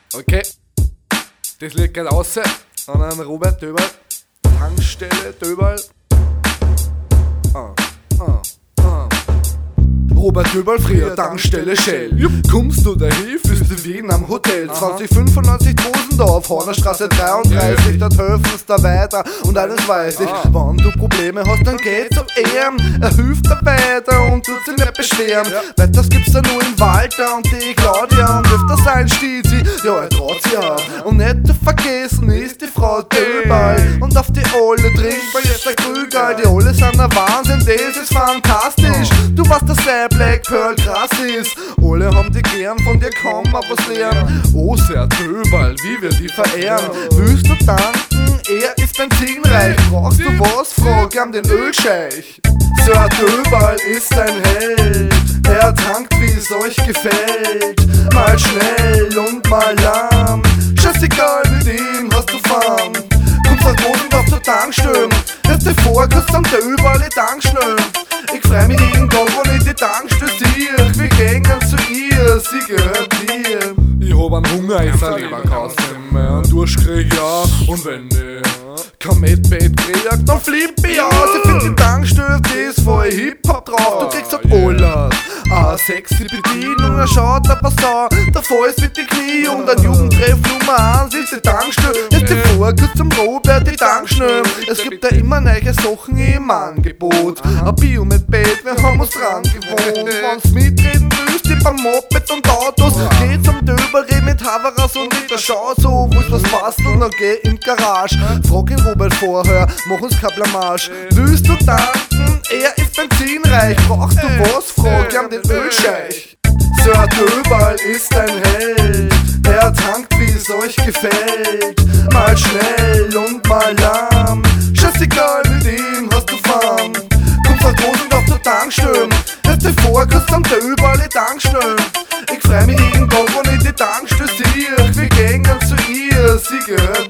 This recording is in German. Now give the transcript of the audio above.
Okay, das liegt gerade raus an einen Robert Döberl, Tankstelle Döberl. Robert Döberl, früher Tankstelle Shell. Kommst du dahin, fühlst du Wien am Hotel. 2095 Dosendorf, Hornerstraße 33, dort helfen da weiter. Und eines weiß ich, wenn du Probleme hast, dann geh zu ihm. Er hilft dir weiter und tut sich nicht beschweren. Weiters gibt's da nur im Walter und die Claudia und öfters ein Stizi. Ja, er traut sich ja. Und nicht zu vergessen ist die Frau Döberl. Und auf die Olle trinkt man jetzt ein Krügerl. Die Olle sind ein Wahnsinn, das ist fantastisch. Du weißt, dass der Black Pearl krass ist. Alle haben die gern, von dir kann man was lernen. Oh, sehr Döberl, wie wir die verehren. Willst du danken? Er ist benzinreich. Brauchst du was? Frag an den Ölscheich. Sir Döberl ist ein Held. Er tankt, wie es euch gefällt. Mal schnell und mal lahm. Scheißegal, mit ihm hast du Fun. Kommst nach Dosendorf zur Tankstelle. Jetzt dir vor, kannst am Döberl die Tankstelle. Ich freu mich jeden Tag, wenn ich die Tankstelle sehe. Wir gehen ganz zu ihr, sie gehört dir. Ich hab einen Hunger, ich sag Leberkaus mehr. Einen Durst krieg ja, und wenn ich kein Medbait krieg, dann flipp ich aus. Ich find die Tankstelle, die ist voll Hip-Hop drauf. Du kriegst halt alles, eine sexy Bedienung, er schaut aber so. Der Fall ist mit den Knie und ein Jugendtreff Nummer 1 ist die Tankstelle. Jetzt die vor, kurz zum Robert, die Tankstelle. Es gibt da immer neue Sachen im Angebot. Ein Bio mit Bett, wir haben uns dran gewohnt. Wenn's mitreden willst, die beim Moped und Autos, geh zum Döberl mit Havaras und mit der Schau so, wo's was basteln, dann geh in die Garage. Frag ihn Robert vorher, mach uns kein Blamage. Willst du tanken? Er ist benzinreich. Brauchst du was? Frag ihn den Ölscheich. Sir Döberl ist ein Held. Er tankt, wie es euch gefällt. Mal schnell und mal lahm. Scheißegal, mit ihm hast du Fun. Kommst nach Dosendorf zur Tankstelle. Jetzt dir vor, kannst am Döberl die Tankstelle. Ich freu mich jeden Tag, wenn ich die Tankstelle sehe. Wir gehen ganz zu ihr, sie gehört